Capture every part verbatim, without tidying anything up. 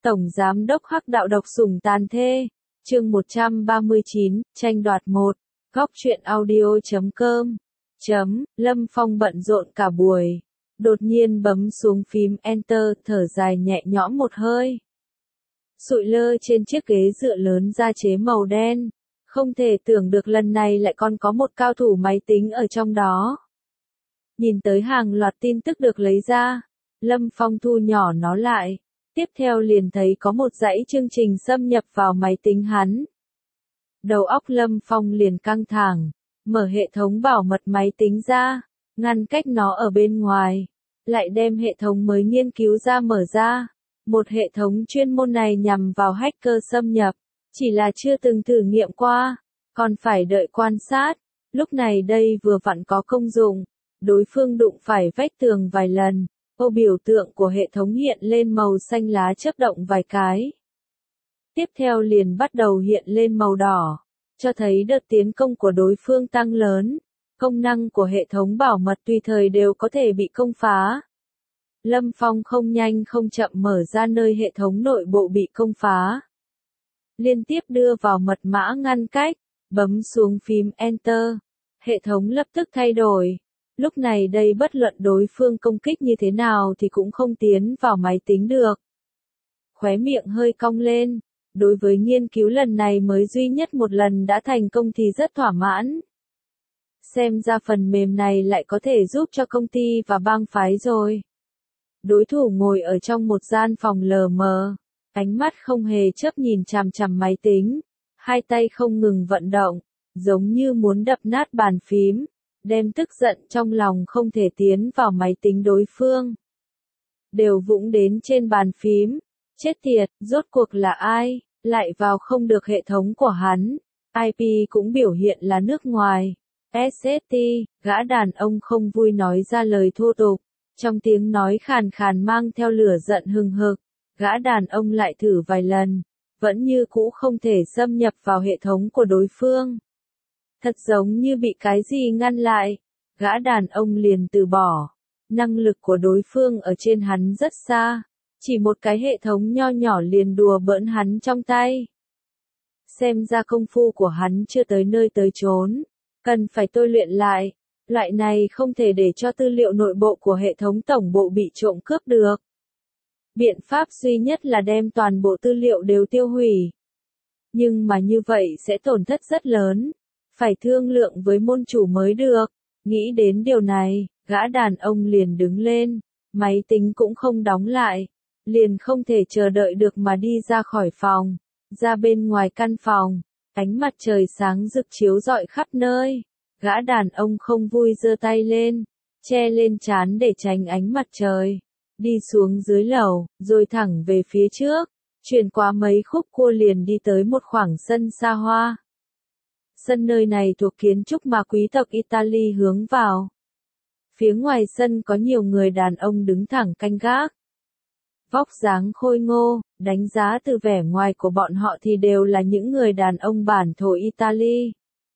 Tổng Giám đốc Hắc Đạo độc sủng tàn thê. Chương một trăm ba mươi chín, tranh đoạt một. Góc truyện audio chấm com. Chấm, Lâm Phong bận rộn cả buổi. Đột nhiên bấm xuống phím Enter, thở dài nhẹ nhõm một hơi. Sụi lơ trên chiếc ghế dựa lớn da chế màu đen. Không thể tưởng được lần này lại còn có một cao thủ máy tính ở trong đó. Nhìn tới hàng loạt tin tức được lấy ra, Lâm Phong thu nhỏ nó lại. Tiếp theo liền thấy có một dãy chương trình xâm nhập vào máy tính hắn. Đầu óc Lâm Phong liền căng thẳng, mở hệ thống bảo mật máy tính ra, ngăn cách nó ở bên ngoài, lại đem hệ thống mới nghiên cứu ra mở ra. Một hệ thống chuyên môn này nhằm vào hacker xâm nhập, chỉ là chưa từng thử nghiệm qua, còn phải đợi quan sát. Lúc này đây vừa vặn có công dụng, đối phương đụng phải vách tường vài lần. Ô biểu tượng của hệ thống hiện lên màu xanh lá chớp động vài cái. Tiếp theo liền bắt đầu hiện lên màu đỏ, cho thấy đợt tiến công của đối phương tăng lớn. Công năng của hệ thống bảo mật tùy thời đều có thể bị công phá. Lâm Phong không nhanh không chậm mở ra nơi hệ thống nội bộ bị công phá. Liên tiếp đưa vào mật mã ngăn cách, bấm xuống phím Enter. Hệ thống lập tức thay đổi. Lúc này đây bất luận đối phương công kích như thế nào thì cũng không tiến vào máy tính được. Khóe miệng hơi cong lên, đối với nghiên cứu lần này mới duy nhất một lần đã thành công thì rất thỏa mãn. Xem ra phần mềm này lại có thể giúp cho công ty và bang phái rồi. Đối thủ ngồi ở trong một gian phòng lờ mờ, ánh mắt không hề chớp nhìn chằm chằm máy tính, hai tay không ngừng vận động, giống như muốn đập nát bàn phím. Đem tức giận trong lòng không thể tiến vào máy tính đối phương. Đều vũng đến trên bàn phím. Chết tiệt, rốt cuộc là ai, lại vào không được hệ thống của hắn. i pê cũng biểu hiện là nước ngoài. ét ét tê, gã đàn ông không vui nói ra lời thô tục. Trong tiếng nói khàn khàn mang theo lửa giận hừng hực. Gã đàn ông lại thử vài lần. Vẫn như cũ không thể xâm nhập vào hệ thống của đối phương. Thật giống như bị cái gì ngăn lại, gã đàn ông liền từ bỏ. Năng lực của đối phương ở trên hắn rất xa, chỉ một cái hệ thống nho nhỏ liền đùa bỡn hắn trong tay. Xem ra công phu của hắn chưa tới nơi tới chốn, cần phải tôi luyện lại, loại này không thể để cho tư liệu nội bộ của hệ thống tổng bộ bị trộm cướp được. Biện pháp duy nhất là đem toàn bộ tư liệu đều tiêu hủy. Nhưng mà như vậy sẽ tổn thất rất lớn. Phải thương lượng với môn chủ mới được. Nghĩ đến điều này, gã đàn ông liền đứng lên, máy tính cũng không đóng lại, liền không thể chờ đợi được mà đi ra khỏi phòng, ra bên ngoài căn phòng, ánh mặt trời sáng rực chiếu rọi khắp nơi. Gã đàn ông không vui giơ tay lên, che lên trán để tránh ánh mặt trời, đi xuống dưới lầu, rồi thẳng về phía trước, chuyển qua mấy khúc cua liền đi tới một khoảng sân xa hoa. Sân nơi này thuộc kiến trúc mà quý tộc Italy hướng vào. Phía ngoài sân có nhiều người đàn ông đứng thẳng canh gác. Vóc dáng khôi ngô, đánh giá từ vẻ ngoài của bọn họ thì đều là những người đàn ông bản thổ Italy.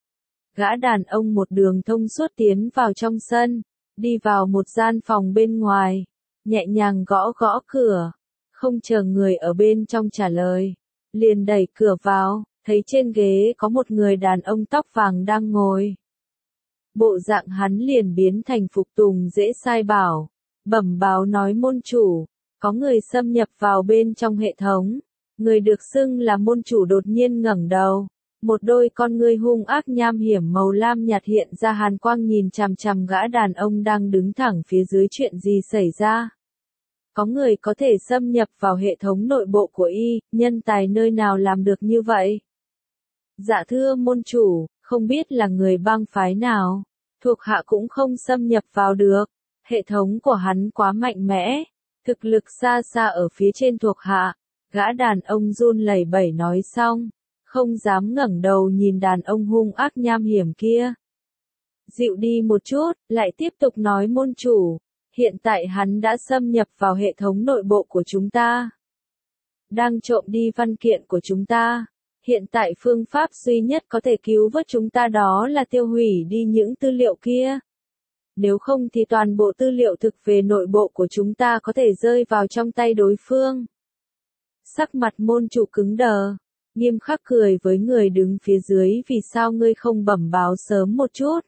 Gã đàn ông một đường thông suốt tiến vào trong sân, đi vào một gian phòng bên ngoài, nhẹ nhàng gõ gõ cửa, không chờ người ở bên trong trả lời, liền đẩy cửa vào. Thấy trên ghế có một người đàn ông tóc vàng đang ngồi. Bộ dạng hắn liền biến thành phục tùng dễ sai bảo, bẩm báo nói môn chủ, có người xâm nhập vào bên trong hệ thống. Người được xưng là môn chủ đột nhiên ngẩng đầu, một đôi con ngươi hung ác nham hiểm màu lam nhạt hiện ra hàn quang nhìn chằm chằm gã đàn ông đang đứng thẳng phía dưới. Chuyện gì xảy ra? Có người có thể xâm nhập vào hệ thống nội bộ của y, nhân tài nơi nào làm được như vậy? Dạ thưa môn chủ, không biết là người bang phái nào, thuộc hạ cũng không xâm nhập vào được, hệ thống của hắn quá mạnh mẽ, thực lực xa xa ở phía trên thuộc hạ. Gã đàn ông run lẩy bẩy nói xong, không dám ngẩng đầu nhìn đàn ông hung ác nham hiểm kia. Dịu đi một chút, lại tiếp tục nói môn chủ, hiện tại hắn đã xâm nhập vào hệ thống nội bộ của chúng ta, đang trộm đi văn kiện của chúng ta. Hiện tại phương pháp duy nhất có thể cứu vớt chúng ta đó là tiêu hủy đi những tư liệu kia. Nếu không thì toàn bộ tư liệu thực về nội bộ của chúng ta có thể rơi vào trong tay đối phương. Sắc mặt môn chủ cứng đờ, nghiêm khắc cười với người đứng phía dưới, vì sao ngươi không bẩm báo sớm một chút.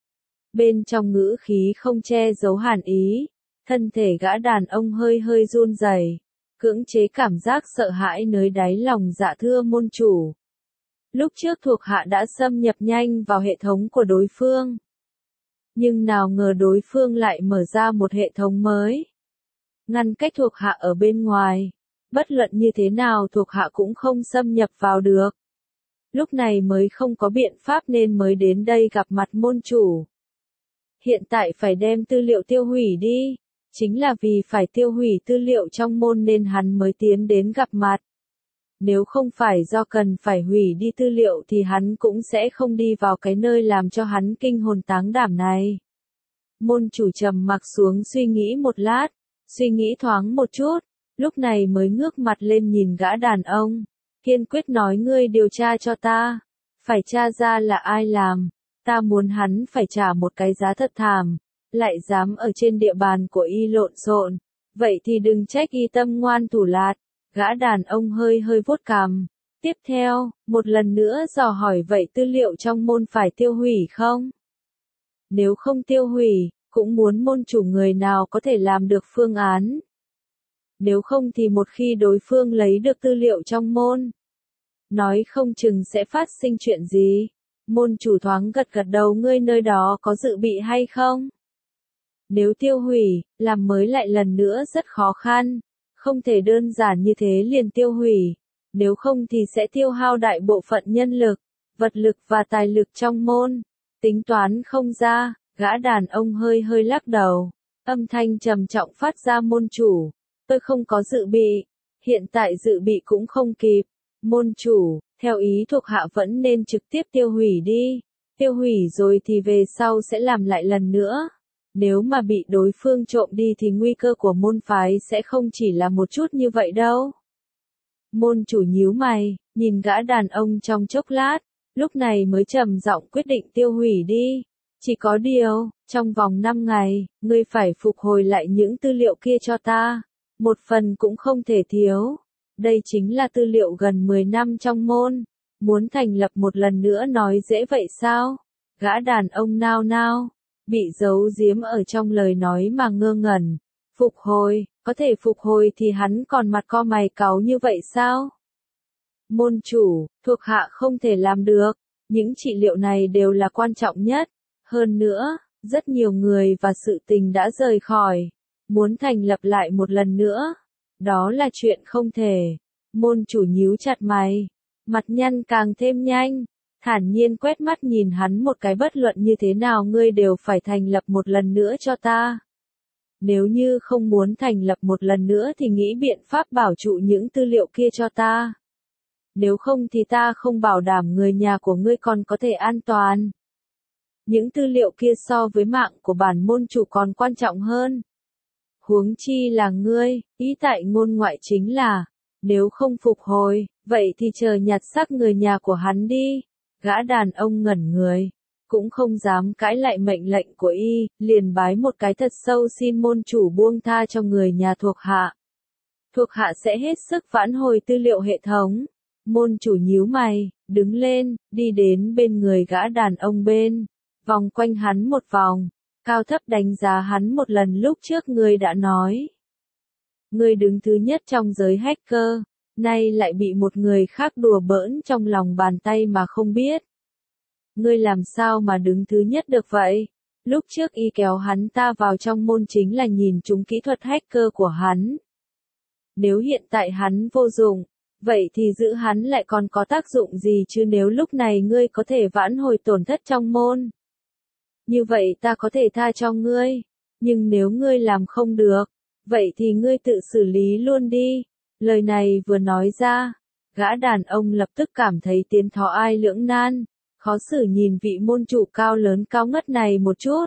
Bên trong ngữ khí không che giấu hàn ý, thân thể gã đàn ông hơi hơi run rẩy, cưỡng chế cảm giác sợ hãi nơi đáy lòng. Dạ thưa môn chủ. Lúc trước thuộc hạ đã xâm nhập nhanh vào hệ thống của đối phương. Nhưng nào ngờ đối phương lại mở ra một hệ thống mới. Ngăn cách thuộc hạ ở bên ngoài. Bất luận như thế nào thuộc hạ cũng không xâm nhập vào được. Lúc này mới không có biện pháp nên mới đến đây gặp mặt môn chủ. Hiện tại phải đem tư liệu tiêu hủy đi. Chính là vì phải tiêu hủy tư liệu trong môn nên hắn mới tiến đến gặp mặt. Nếu không phải do cần phải hủy đi tư liệu thì hắn cũng sẽ không đi vào cái nơi làm cho hắn kinh hồn táng đảm này. Môn chủ trầm mặc xuống suy nghĩ một lát, suy nghĩ thoáng một chút, lúc này mới ngước mặt lên nhìn gã đàn ông, kiên quyết nói ngươi điều tra cho ta, phải tra ra là ai làm, ta muốn hắn phải trả một cái giá thật thảm, lại dám ở trên địa bàn của y lộn xộn, vậy thì đừng trách y tâm ngoan thủ lạt. Gã đàn ông hơi hơi vuốt cằm. Tiếp theo, một lần nữa dò hỏi vậy tư liệu trong môn phải tiêu hủy không? Nếu không tiêu hủy, cũng muốn môn chủ người nào có thể làm được phương án. Nếu không thì một khi đối phương lấy được tư liệu trong môn, nói không chừng sẽ phát sinh chuyện gì. Môn chủ thoáng gật gật đầu, ngươi nơi đó có dự bị hay không? Nếu tiêu hủy, làm mới lại lần nữa rất khó khăn. Không thể đơn giản như thế liền tiêu hủy, nếu không thì sẽ tiêu hao đại bộ phận nhân lực, vật lực và tài lực trong môn. Tính toán không ra, gã đàn ông hơi hơi lắc đầu, âm thanh trầm trọng phát ra môn chủ, tôi không có dự bị, hiện tại dự bị cũng không kịp. Môn chủ, theo ý thuộc hạ vẫn nên trực tiếp tiêu hủy đi, tiêu hủy rồi thì về sau sẽ làm lại lần nữa. Nếu mà bị đối phương trộm đi thì nguy cơ của môn phái sẽ không chỉ là một chút như vậy đâu. Môn chủ nhíu mày, nhìn gã đàn ông trong chốc lát, lúc này mới trầm giọng quyết định tiêu hủy đi. Chỉ có điều, trong vòng năm ngày, ngươi phải phục hồi lại những tư liệu kia cho ta. Một phần cũng không thể thiếu. Đây chính là tư liệu gần mười năm trong môn. Muốn thành lập một lần nữa nói dễ vậy sao? Gã đàn ông nao nao. Bị giấu giếm ở trong lời nói mà ngơ ngẩn. Phục hồi, có thể phục hồi thì hắn còn mặt co mày cáu như vậy sao? Môn chủ, thuộc hạ không thể làm được. Những trị liệu này đều là quan trọng nhất. Hơn nữa, rất nhiều người và sự tình đã rời khỏi. Muốn thành lập lại một lần nữa. Đó là chuyện không thể. Môn chủ nhíu chặt mày. Mặt nhăn càng thêm nhanh. Thản nhiên quét mắt nhìn hắn một cái, bất luận như thế nào ngươi đều phải thành lập một lần nữa cho ta. Nếu như không muốn thành lập một lần nữa thì nghĩ biện pháp bảo trụ những tư liệu kia cho ta. Nếu không thì ta không bảo đảm người nhà của ngươi còn có thể an toàn. Những tư liệu kia so với mạng của bản môn chủ còn quan trọng hơn. Huống chi là ngươi, ý tại ngôn ngoại chính là, nếu không phục hồi, vậy thì chờ nhặt xác người nhà của hắn đi. Gã đàn ông ngẩn người, cũng không dám cãi lại mệnh lệnh của y, liền bái một cái thật sâu xin môn chủ buông tha cho người nhà thuộc hạ. Thuộc hạ sẽ hết sức vãn hồi tư liệu hệ thống. Môn chủ nhíu mày, đứng lên, đi đến bên người gã đàn ông bên, vòng quanh hắn một vòng, cao thấp đánh giá hắn một lần. Lúc trước ngươi đã nói, ngươi đứng thứ nhất trong giới hacker. Nay lại bị một người khác đùa bỡn trong lòng bàn tay mà không biết. Ngươi làm sao mà đứng thứ nhất được vậy? Lúc trước y kéo hắn ta vào trong môn chính là nhìn trúng kỹ thuật hacker của hắn. Nếu hiện tại hắn vô dụng, vậy thì giữ hắn lại còn có tác dụng gì chứ? Nếu lúc này ngươi có thể vãn hồi tổn thất trong môn, như vậy ta có thể tha cho ngươi. Nhưng nếu ngươi làm không được, vậy thì ngươi tự xử lý luôn đi. Lời này vừa nói ra, gã đàn ông lập tức cảm thấy tiến thọ ai lưỡng nan, khó xử nhìn vị môn chủ cao lớn cao ngất này một chút.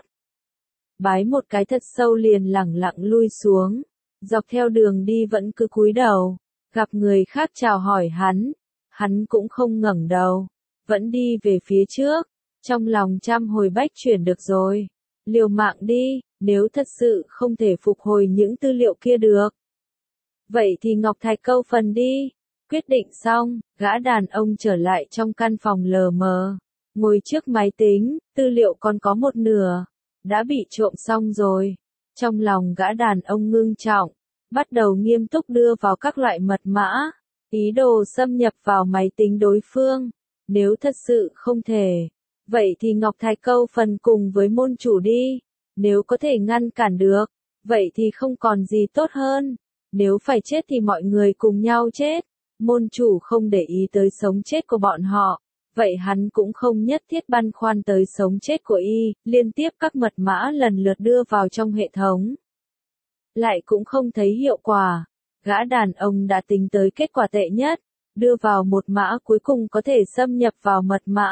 Bái một cái thật sâu liền lẳng lặng lui xuống, dọc theo đường đi vẫn cứ cúi đầu, gặp người khác chào hỏi hắn, hắn cũng không ngẩng đầu, vẫn đi về phía trước, trong lòng trăm hồi bách chuyển. Được rồi, liều mạng đi, nếu thật sự không thể phục hồi những tư liệu kia được, Vậy thì Ngọc Thạch câu phần đi. Quyết định xong, gã đàn ông trở lại trong căn phòng lờ mờ. Ngồi trước máy tính, tư liệu còn có một nửa. Đã bị trộm xong rồi. Trong lòng gã đàn ông ngưng trọng. Bắt đầu nghiêm túc đưa vào các loại mật mã. Ý đồ xâm nhập vào máy tính đối phương. Nếu thật sự không thể. Vậy thì Ngọc Thạch câu phần cùng với môn chủ đi. Nếu có thể ngăn cản được. Vậy thì không còn gì tốt hơn. Nếu phải chết thì mọi người cùng nhau chết. Môn chủ không để ý tới sống chết của bọn họ. Vậy hắn cũng không nhất thiết băn khoăn tới sống chết của y. Liên tiếp các mật mã lần lượt đưa vào trong hệ thống. Lại cũng không thấy hiệu quả. Gã đàn ông đã tính tới kết quả tệ nhất. Đưa vào một mã cuối cùng có thể xâm nhập vào mật mã.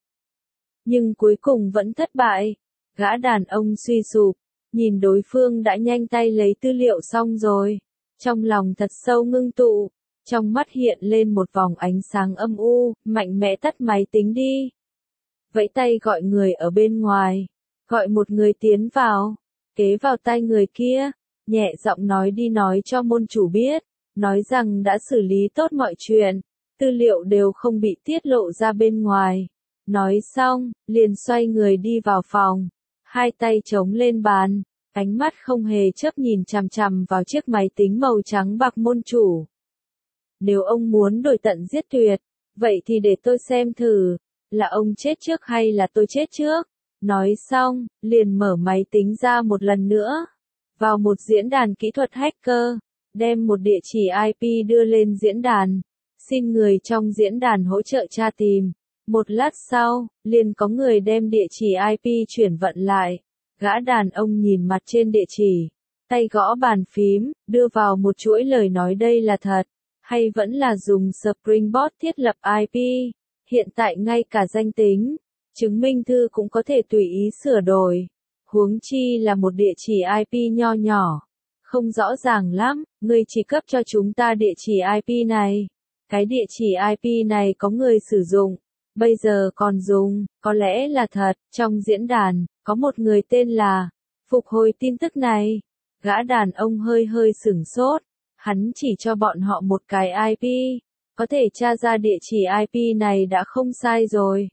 Nhưng cuối cùng vẫn thất bại. Gã đàn ông suy sụp. Nhìn đối phương đã nhanh tay lấy tư liệu xong rồi. Trong lòng thật sâu ngưng tụ. Trong mắt hiện lên một vòng ánh sáng âm u, mạnh mẽ tắt máy tính đi. Vẫy tay gọi người ở bên ngoài. Gọi một người tiến vào. Kế vào tay người kia. Nhẹ giọng nói đi nói cho môn chủ biết. Nói rằng đã xử lý tốt mọi chuyện. Tư liệu đều không bị tiết lộ ra bên ngoài. Nói xong, liền xoay người đi vào phòng. Hai tay chống lên bàn. Ánh mắt không hề chớp nhìn chằm chằm vào chiếc máy tính màu trắng bạc môn chủ. Nếu ông muốn đổi tận giết tuyệt, vậy thì để tôi xem thử, là ông chết trước hay là tôi chết trước. Nói xong, liền mở máy tính ra một lần nữa. Vào một diễn đàn kỹ thuật hacker, đem một địa chỉ i pê đưa lên diễn đàn. Xin người trong diễn đàn hỗ trợ tra tìm. Một lát sau, liền có người đem địa chỉ i pê chuyển vận lại. Gã đàn ông nhìn mặt trên địa chỉ, tay gõ bàn phím, đưa vào một chuỗi lời nói đây là thật, hay vẫn là dùng Springboard thiết lập i pê. Hiện tại ngay cả danh tính, chứng minh thư cũng có thể tùy ý sửa đổi. Huống chi là một địa chỉ i pê nho nhỏ. Không rõ ràng lắm, người chỉ cấp cho chúng ta địa chỉ i pê này. Cái địa chỉ i pê này có người sử dụng. Bây giờ còn dùng, có lẽ là thật. Trong diễn đàn, có một người tên là Phục hồi tin tức này. Gã đàn ông hơi hơi sửng sốt. Hắn chỉ cho bọn họ một cái i pê. Có thể tra ra địa chỉ i pê này đã không sai rồi.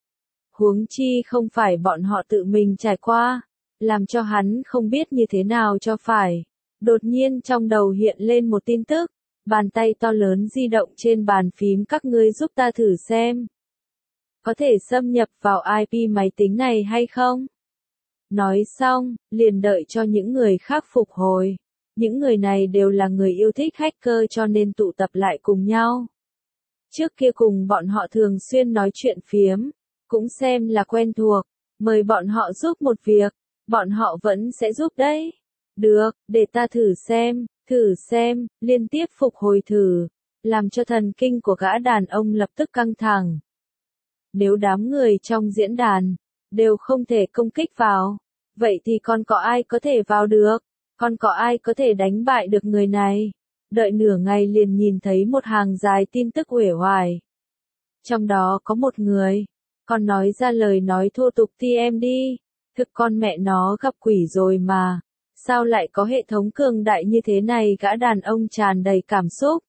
Huống chi không phải bọn họ tự mình trải qua. Làm cho hắn không biết như thế nào cho phải. Đột nhiên trong đầu hiện lên một tin tức. Bàn tay to lớn di động trên bàn phím các ngươi giúp ta thử xem. Có thể xâm nhập vào i pê máy tính này hay không? Nói xong, liền đợi cho những người khác phục hồi. Những người này đều là người yêu thích hacker cho nên tụ tập lại cùng nhau. Trước kia cùng bọn họ thường xuyên nói chuyện phiếm, cũng xem là quen thuộc, mời bọn họ giúp một việc, bọn họ vẫn sẽ giúp đấy. Được, để ta thử xem, thử xem, liên tiếp phục hồi thử, làm cho thần kinh của gã đàn ông lập tức căng thẳng. Nếu đám người trong diễn đàn đều không thể công kích vào, vậy thì còn có ai có thể vào được? Còn có ai có thể đánh bại được người này? Đợi nửa ngày liền nhìn thấy một hàng dài tin tức uể oải. Trong đó có một người, còn nói ra lời nói thô tục thì em đi. Thực con mẹ nó gặp quỷ rồi mà. Sao lại có hệ thống cường đại như thế này? Gã đàn ông tràn đầy cảm xúc.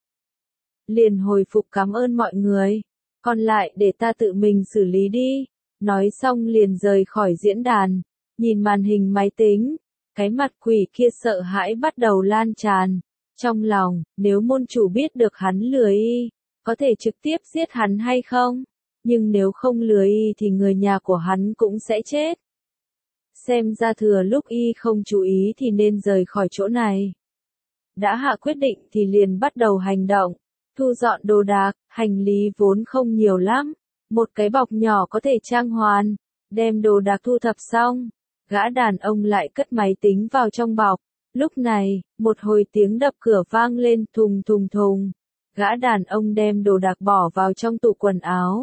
Liền hồi phục cảm ơn mọi người. Còn lại để ta tự mình xử lý đi. Nói xong liền rời khỏi diễn đàn. Nhìn màn hình máy tính. Cái mặt quỷ kia sợ hãi bắt đầu lan tràn. Trong lòng, nếu môn chủ biết được hắn lừa y, có thể trực tiếp giết hắn hay không? Nhưng nếu không lừa y thì người nhà của hắn cũng sẽ chết. Xem ra thừa lúc y không chú ý thì nên rời khỏi chỗ này. Đã hạ quyết định thì liền bắt đầu hành động. Thu dọn đồ đạc, hành lý vốn không nhiều lắm. Một cái bọc nhỏ có thể trang hoàn. Đem đồ đạc thu thập xong. Gã đàn ông lại cất máy tính vào trong bọc. Lúc này, một hồi tiếng đập cửa vang lên thùng thùng thùng. Gã đàn ông đem đồ đạc bỏ vào trong tủ quần áo.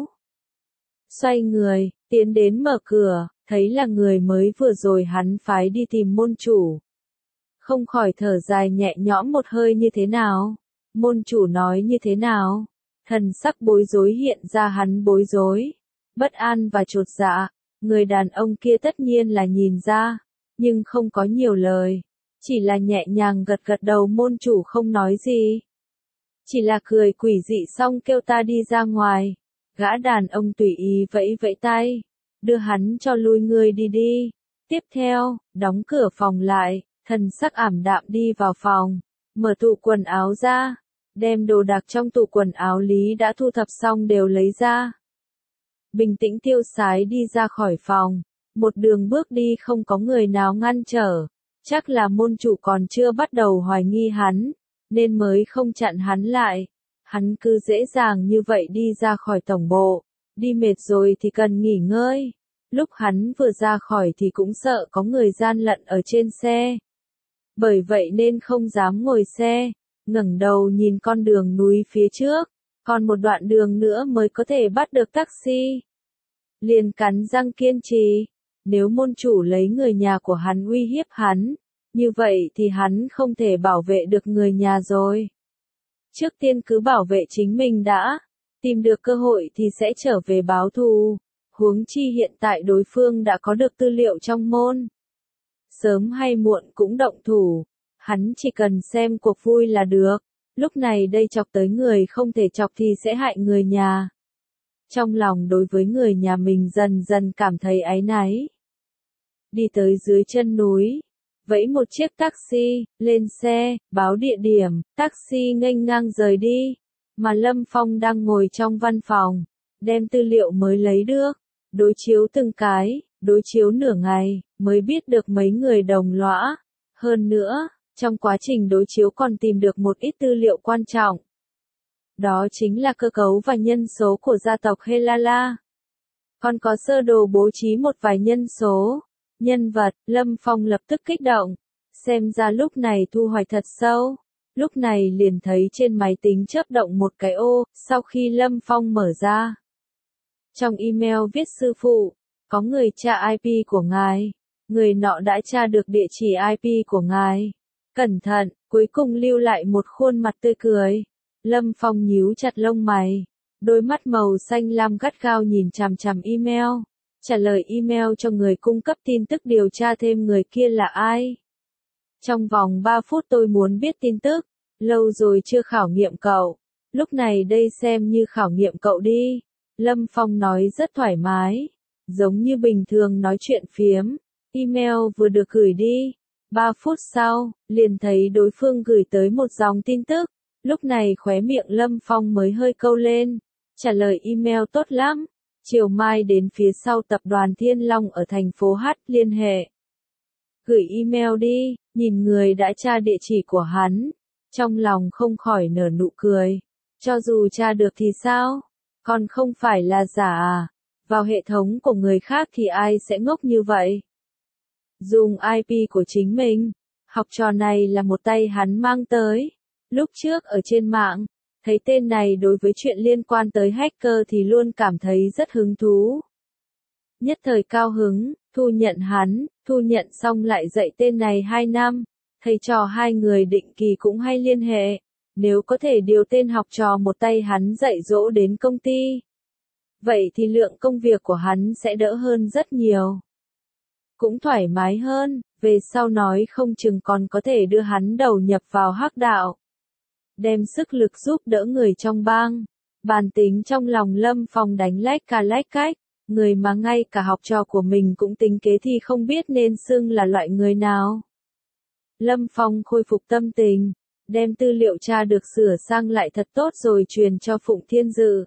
Xoay người, tiến đến mở cửa, thấy là người mới vừa rồi hắn phái đi tìm môn chủ. Không khỏi thở dài nhẹ nhõm một hơi như thế nào? Môn chủ nói như thế nào? Thần sắc bối rối hiện ra hắn bối rối, bất an và chột dạ. Người đàn ông kia tất nhiên là nhìn ra, nhưng không có nhiều lời. Chỉ là nhẹ nhàng gật gật đầu, môn chủ không nói gì. Chỉ là cười quỷ dị xong kêu ta đi ra ngoài. Gã đàn ông tùy ý vẫy vẫy tay, đưa hắn cho lui, người đi đi. Tiếp theo, đóng cửa phòng lại, thần sắc ảm đạm đi vào phòng, mở tủ quần áo ra, đem đồ đạc trong tủ quần áo Lý đã thu thập xong đều lấy ra. Bình tĩnh tiêu sái đi ra khỏi phòng, một đường bước đi không có người nào ngăn trở, chắc là môn chủ còn chưa bắt đầu hoài nghi hắn, nên mới không chặn hắn lại. Hắn cứ dễ dàng như vậy đi ra khỏi tổng bộ, đi mệt rồi thì cần nghỉ ngơi. Lúc hắn vừa ra khỏi thì cũng sợ có người gian lận ở trên xe. Bởi vậy nên không dám ngồi xe, ngẩng đầu nhìn con đường núi phía trước, còn một đoạn đường nữa mới có thể bắt được taxi. Liền cắn răng kiên trì, nếu môn chủ lấy người nhà của hắn uy hiếp hắn, như vậy thì hắn không thể bảo vệ được người nhà rồi. Trước tiên cứ bảo vệ chính mình đã, tìm được cơ hội thì sẽ trở về báo thù. Huống chi hiện tại đối phương đã có được tư liệu trong môn. Sớm hay muộn cũng động thủ, hắn chỉ cần xem cuộc vui là được. Lúc này đây chọc tới người không thể chọc thì sẽ hại người nhà. Trong lòng đối với người nhà mình dần dần cảm thấy áy náy. Đi tới dưới chân núi, vẫy một chiếc taxi, lên xe, báo địa điểm, taxi nghênh ngang rời đi. Mà Lâm Phong đang ngồi trong văn phòng, đem tư liệu mới lấy được, đối chiếu từng cái, đối chiếu nửa ngày, mới biết được mấy người đồng lõa. Hơn nữa, trong quá trình đối chiếu còn tìm được một ít tư liệu quan trọng. Đó chính là cơ cấu và nhân số của gia tộc Helala. Còn có sơ đồ bố trí một vài nhân số, nhân vật. Lâm Phong lập tức kích động, xem ra lúc này thu hoạch thật sâu. Lúc này liền thấy trên máy tính chớp động một cái ô, sau khi Lâm Phong mở ra. Trong email viết: sư phụ, có người tra i pê của ngài, người nọ đã tra được địa chỉ i pê của ngài. Cẩn thận, cuối cùng lưu lại một khuôn mặt tươi cười. Lâm Phong nhíu chặt lông mày, đôi mắt màu xanh lam gắt gao nhìn chằm chằm email, trả lời email cho người cung cấp tin tức điều tra thêm người kia là ai. Trong vòng ba phút tôi muốn biết tin tức, lâu rồi chưa khảo nghiệm cậu, lúc này đây xem như khảo nghiệm cậu đi. Lâm Phong nói rất thoải mái, giống như bình thường nói chuyện phiếm. Email vừa được gửi đi, ba phút sau, liền thấy đối phương gửi tới một dòng tin tức. Lúc này khóe miệng Lâm Phong mới hơi câu lên, trả lời email tốt lắm, chiều mai đến phía sau tập đoàn Thiên Long ở thành phố H liên hệ. Gửi email đi, nhìn người đã tra địa chỉ của hắn, trong lòng không khỏi nở nụ cười. Cho dù tra được thì sao? Còn không phải là giả à? Vào hệ thống của người khác thì ai sẽ ngốc như vậy? Dùng i pê của chính mình, học trò này là một tay hắn mang tới. Lúc trước ở trên mạng, thấy tên này đối với chuyện liên quan tới hacker thì luôn cảm thấy rất hứng thú. Nhất thời cao hứng, thu nhận hắn, thu nhận xong lại dạy tên này hai năm, thầy trò hai người định kỳ cũng hay liên hệ, nếu có thể điều tên học trò một tay hắn dạy dỗ đến công ty. Vậy thì lượng công việc của hắn sẽ đỡ hơn rất nhiều. Cũng thoải mái hơn, về sau nói không chừng còn có thể đưa hắn đầu nhập vào hắc đạo. Đem sức lực giúp đỡ người trong bang. Bản tính trong lòng Lâm Phong đánh lách ca lách cách, người mà ngay cả học trò của mình cũng tính kế thì không biết nên xưng là loại người nào. Lâm Phong khôi phục tâm tình, đem tư liệu tra được sửa sang lại thật tốt rồi truyền cho Phụng Thiên Dự.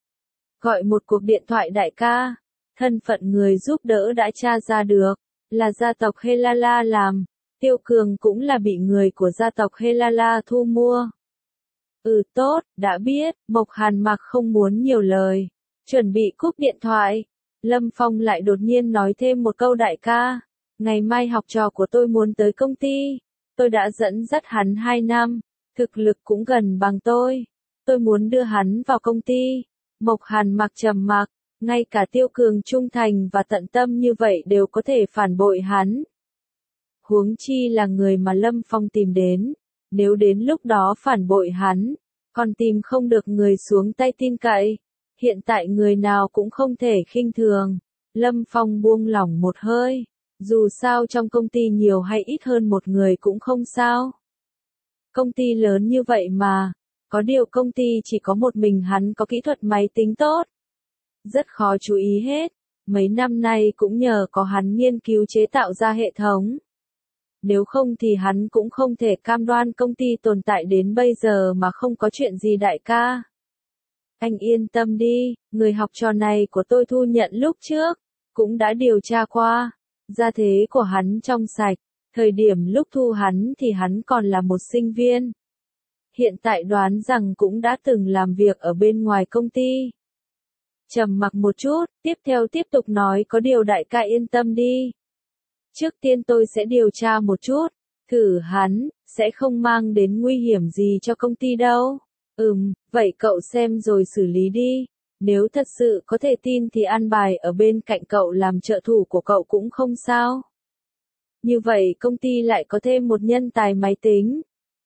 Gọi một cuộc điện thoại: đại ca, thân phận người giúp đỡ đã tra ra được, là gia tộc Helala làm, Tiêu Cường cũng là bị người của gia tộc Helala thu mua. Ừ tốt, đã biết. Mộc Hàn Mặc không muốn nhiều lời, chuẩn bị cúp điện thoại. Lâm Phong lại đột nhiên nói thêm một câu: đại ca, ngày mai học trò của tôi muốn tới công ty, tôi đã dẫn dắt hắn hai năm, thực lực cũng gần bằng tôi, tôi muốn đưa hắn vào công ty. Mộc Hàn Mặc trầm mặc, ngay cả Tiêu Cường trung thành và tận tâm như vậy đều có thể phản bội hắn. Huống chi là người mà Lâm Phong tìm đến. Nếu đến lúc đó phản bội hắn, còn tìm không được người xuống tay tin cậy, hiện tại người nào cũng không thể khinh thường. Lâm Phong buông lỏng một hơi, Dù sao trong công ty nhiều hay ít hơn một người cũng không sao. Công ty lớn như vậy mà, có điều công ty chỉ có một mình hắn có kỹ thuật máy tính tốt. Rất khó chú ý hết, mấy năm nay cũng nhờ có hắn nghiên cứu chế tạo ra hệ thống. Nếu không thì hắn cũng không thể cam đoan công ty tồn tại đến bây giờ mà không có chuyện gì đại ca. Anh yên tâm đi, người học trò này của tôi thu nhận lúc trước, cũng đã điều tra qua, gia thế của hắn trong sạch, thời điểm lúc thu hắn thì hắn còn là một sinh viên. Hiện tại đoán rằng cũng đã từng làm việc ở bên ngoài công ty. Trầm mặc một chút, tiếp theo tiếp tục nói có điều đại ca yên tâm đi. Trước tiên tôi sẽ điều tra một chút, thử hắn, sẽ không mang đến nguy hiểm gì cho công ty đâu. Ừm, vậy cậu xem rồi xử lý đi. Nếu thật sự có thể tin thì an bài ở bên cạnh cậu làm trợ thủ của cậu cũng không sao. Như vậy công ty lại có thêm một nhân tài máy tính.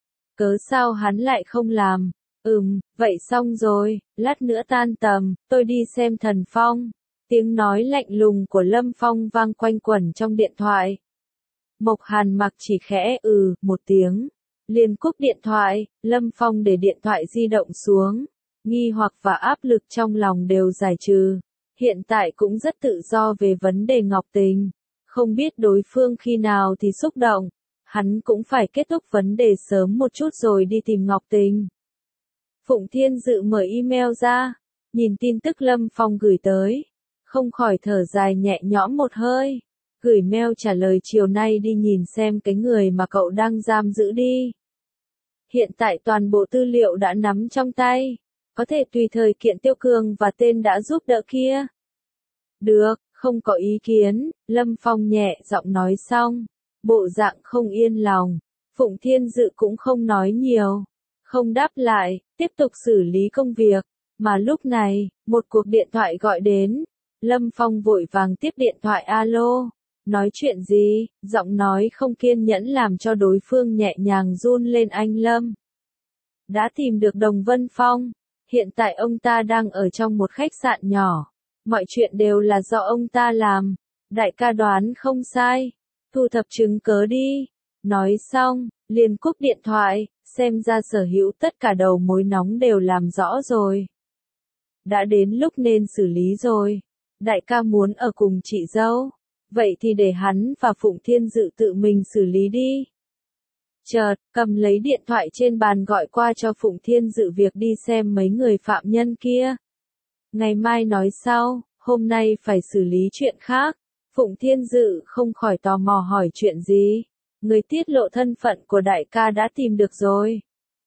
Cớ sao hắn lại không làm? Ừm, vậy xong rồi, lát nữa tan tầm, tôi đi xem Thần Phong. Tiếng nói lạnh lùng của Lâm Phong vang quanh quẩn trong điện thoại. Mộc Hàn Mặc chỉ khẽ ừ một tiếng, liền cúp điện thoại. Lâm Phong để điện thoại di động xuống, nghi hoặc và áp lực trong lòng đều giải trừ. Hiện tại cũng rất tự do về vấn đề Ngọc Tình, không biết đối phương khi nào thì xúc động, hắn cũng phải kết thúc vấn đề sớm một chút rồi đi tìm Ngọc Tình. Phụng Thiên Dự mở email ra, nhìn tin tức Lâm Phong gửi tới, không khỏi thở dài nhẹ nhõm một hơi. Gửi mail trả lời chiều nay đi nhìn xem cái người mà cậu đang giam giữ đi. Hiện tại toàn bộ tư liệu đã nắm trong tay, có thể tùy thời kiện Tiêu Cường và tên đã giúp đỡ kia. Được, không có ý kiến, Lâm Phong nhẹ giọng nói xong, bộ dạng không yên lòng. Phụng Thiên Dự cũng không nói nhiều, không đáp lại, tiếp tục xử lý công việc. Mà lúc này, một cuộc điện thoại gọi đến, Lâm Phong vội vàng tiếp điện thoại. Alo, nói chuyện gì? Giọng nói không kiên nhẫn làm cho đối phương nhẹ nhàng run lên. Anh Lâm đã tìm được Đồng Vân Phong, hiện tại ông ta đang ở trong một khách sạn nhỏ, mọi chuyện đều là do ông ta làm, đại ca đoán không sai, thu thập chứng cớ đi. Nói xong, liền cúp điện thoại, xem ra sở hữu tất cả đầu mối nóng đều làm rõ rồi. Đã đến lúc nên xử lý rồi. Đại ca muốn ở cùng chị dâu, vậy thì để hắn và Phụng Thiên Dự tự mình xử lý đi. Chợt, cầm lấy điện thoại trên bàn gọi qua cho Phụng Thiên Dự việc đi xem mấy người phạm nhân kia. Ngày mai nói sau, hôm nay phải xử lý chuyện khác. Phụng Thiên Dự không khỏi tò mò hỏi chuyện gì. Người tiết lộ thân phận của đại ca đã tìm được rồi.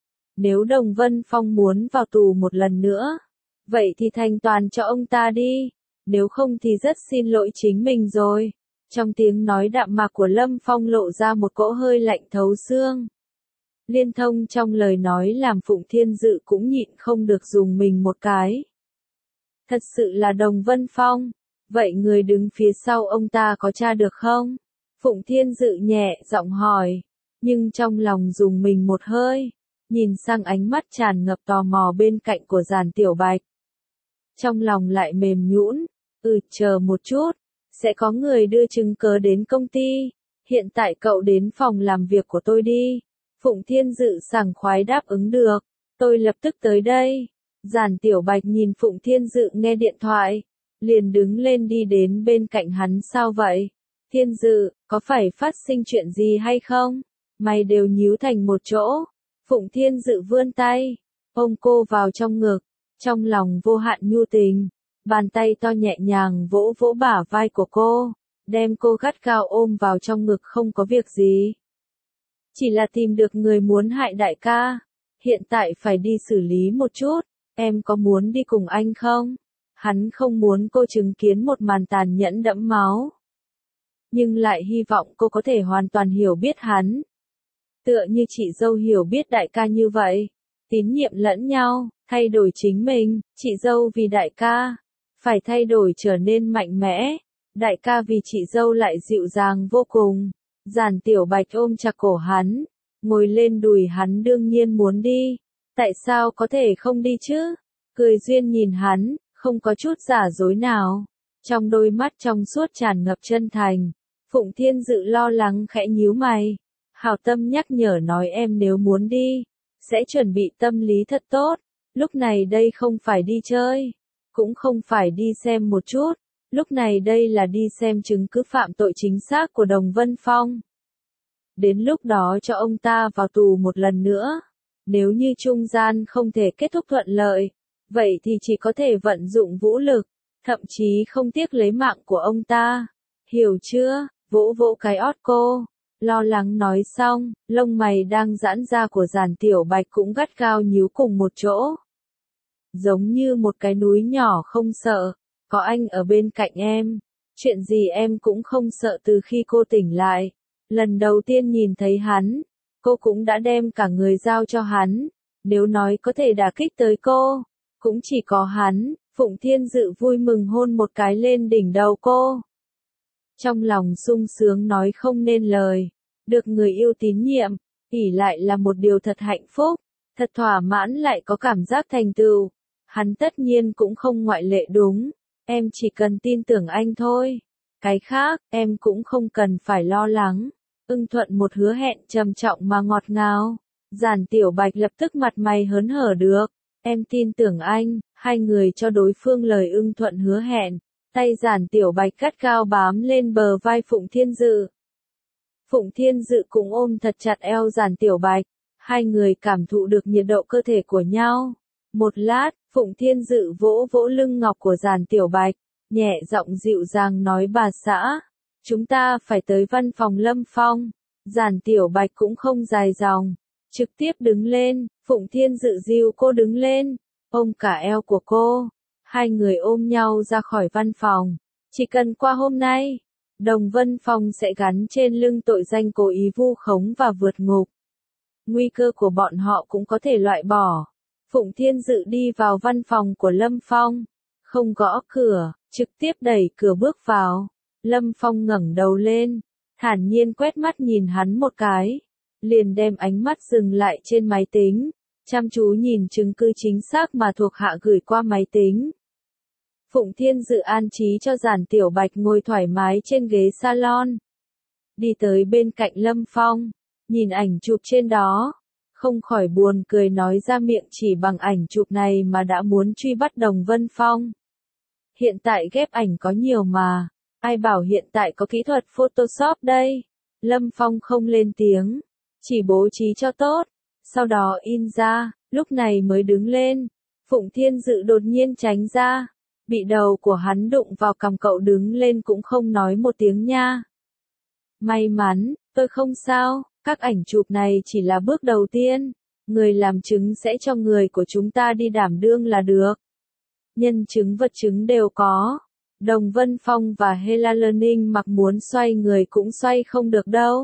Nếu Đồng Vân Phong muốn vào tù một lần nữa, vậy thì thành toàn cho ông ta đi. Nếu không thì rất xin lỗi chính mình rồi. Trong tiếng nói đạm mạc của Lâm Phong lộ ra một cỗ hơi lạnh thấu xương. Liên thông trong lời nói làm Phụng Thiên Dự cũng nhịn không được dùng mình một cái. Thật sự là Đồng Vân Phong. Vậy người đứng phía sau ông ta có tra được không? Phụng Thiên Dự nhẹ giọng hỏi. Nhưng trong lòng dùng mình một hơi. Nhìn sang ánh mắt tràn ngập tò mò bên cạnh của Giản Tiểu Bạch. Trong lòng lại mềm nhũn. Ừ, chờ một chút. Sẽ có người đưa chứng cớ đến công ty. Hiện tại cậu đến phòng làm việc của tôi đi. Phụng Thiên Dự sảng khoái đáp ứng được. Tôi lập tức tới đây. Giản Tiểu Bạch nhìn Phụng Thiên Dự nghe điện thoại, liền đứng lên đi đến bên cạnh hắn. Sao vậy? Thiên Dự, có phải phát sinh chuyện gì hay không? Mày đều nhíu thành một chỗ. Phụng Thiên Dự vươn tay, ôm cô vào trong ngực, trong lòng vô hạn nhu tình. Bàn tay to nhẹ nhàng vỗ vỗ bả vai của cô, đem cô gắt gao ôm vào trong ngực. Không có việc gì. Chỉ là tìm được người muốn hại đại ca. Hiện tại phải đi xử lý một chút. Em có muốn đi cùng anh không? Hắn không muốn cô chứng kiến một màn tàn nhẫn đẫm máu. Nhưng lại hy vọng cô có thể hoàn toàn hiểu biết hắn. Tựa như chị dâu hiểu biết đại ca như vậy. Tín nhiệm lẫn nhau, thay đổi chính mình. Chị dâu vì đại ca phải thay đổi trở nên mạnh mẽ. Đại ca vì chị dâu lại dịu dàng vô cùng. Giản Tiểu Bạch ôm chặt cổ hắn, ngồi lên đùi hắn. Đương nhiên muốn đi. Tại sao có thể không đi chứ? Cười duyên nhìn hắn, không có chút giả dối nào. Trong đôi mắt trong suốt tràn ngập chân thành. Phụng Thiên Dự lo lắng khẽ nhíu mày. Hảo tâm nhắc nhở nói em nếu muốn đi, sẽ chuẩn bị tâm lý thật tốt. Lúc này đây không phải đi chơi, cũng không phải đi xem một chút. Lúc này đây là đi xem chứng cứ phạm tội chính xác của Đồng Vân Phong. Đến lúc đó cho ông ta vào tù một lần nữa. Nếu như trung gian không thể kết thúc thuận lợi, vậy thì chỉ có thể vận dụng vũ lực, thậm chí không tiếc lấy mạng của ông ta. Hiểu chưa? Vỗ vỗ cái ót cô. Lo lắng nói xong, lông mày đang giãn ra của Giản Tiểu Bạch cũng gắt gao nhíu cùng một chỗ. Giống như một cái núi nhỏ không sợ, có anh ở bên cạnh em. Chuyện gì em cũng không sợ. Từ khi cô tỉnh lại, lần đầu tiên nhìn thấy hắn, cô cũng đã đem cả người giao cho hắn. Nếu nói có thể đả kích tới cô, cũng chỉ có hắn. Phụng Thiên Dự vui mừng hôn một cái lên đỉnh đầu cô. Trong lòng sung sướng nói không nên lời. Được người yêu tín nhiệm, ỷ lại là một điều thật hạnh phúc, thật thỏa mãn lại có cảm giác thành tựu. Hắn tất nhiên cũng không ngoại lệ đúng. Em chỉ cần tin tưởng anh thôi. Cái khác, em cũng không cần phải lo lắng. Ưng thuận một hứa hẹn trầm trọng mà ngọt ngào. Giản Tiểu Bạch lập tức mặt mày hớn hở được. Em tin tưởng anh. Hai người cho đối phương lời ưng thuận hứa hẹn. Tay Giản Tiểu Bạch gắt gao bám lên bờ vai Phụng Thiên Dự. Phụng Thiên Dự cũng ôm thật chặt eo Giản Tiểu Bạch. Hai người cảm thụ được nhiệt độ cơ thể của nhau. Một lát, Phụng Thiên Dự vỗ vỗ lưng ngọc của Giản Tiểu Bạch, nhẹ giọng dịu dàng nói bà xã, chúng ta phải tới văn phòng Lâm Phong. Giản Tiểu Bạch cũng không dài dòng, trực tiếp đứng lên. Phụng Thiên Dự dìu cô đứng lên, ôm cả eo của cô. Hai người ôm nhau ra khỏi văn phòng. Chỉ cần qua hôm nay, Đồng Vân Phong sẽ gắn trên lưng tội danh cố ý vu khống và vượt ngục. Nguy cơ của bọn họ cũng có thể loại bỏ. Phụng Thiên Dự đi vào văn phòng của Lâm Phong, không gõ cửa, trực tiếp đẩy cửa bước vào. Lâm Phong ngẩng đầu lên, thản nhiên quét mắt nhìn hắn một cái, liền đem ánh mắt dừng lại trên máy tính, chăm chú nhìn chứng cứ chính xác mà thuộc hạ gửi qua máy tính. Phụng Thiên Dự an trí cho Giản Tiểu Bạch ngồi thoải mái trên ghế salon. Đi tới bên cạnh Lâm Phong, nhìn ảnh chụp trên đó, không khỏi buồn cười nói ra miệng chỉ bằng ảnh chụp này mà đã muốn truy bắt Đồng Vân Phong. Hiện tại ghép ảnh có nhiều mà, ai bảo hiện tại có kỹ thuật Photoshop đây. Lâm Phong không lên tiếng, chỉ bố trí cho tốt, sau đó in ra, lúc này mới đứng lên. Phụng Thiên Dự đột nhiên tránh ra, bị đầu của hắn đụng vào cằm cậu đứng lên cũng không nói một tiếng nha. May mắn, tôi không sao. Các ảnh chụp này chỉ là bước đầu tiên, người làm chứng sẽ cho người của chúng ta đi đảm đương là được. Nhân chứng vật chứng đều có. Đồng Vân Phong và Hela Learning mặc muốn xoay người cũng xoay không được đâu.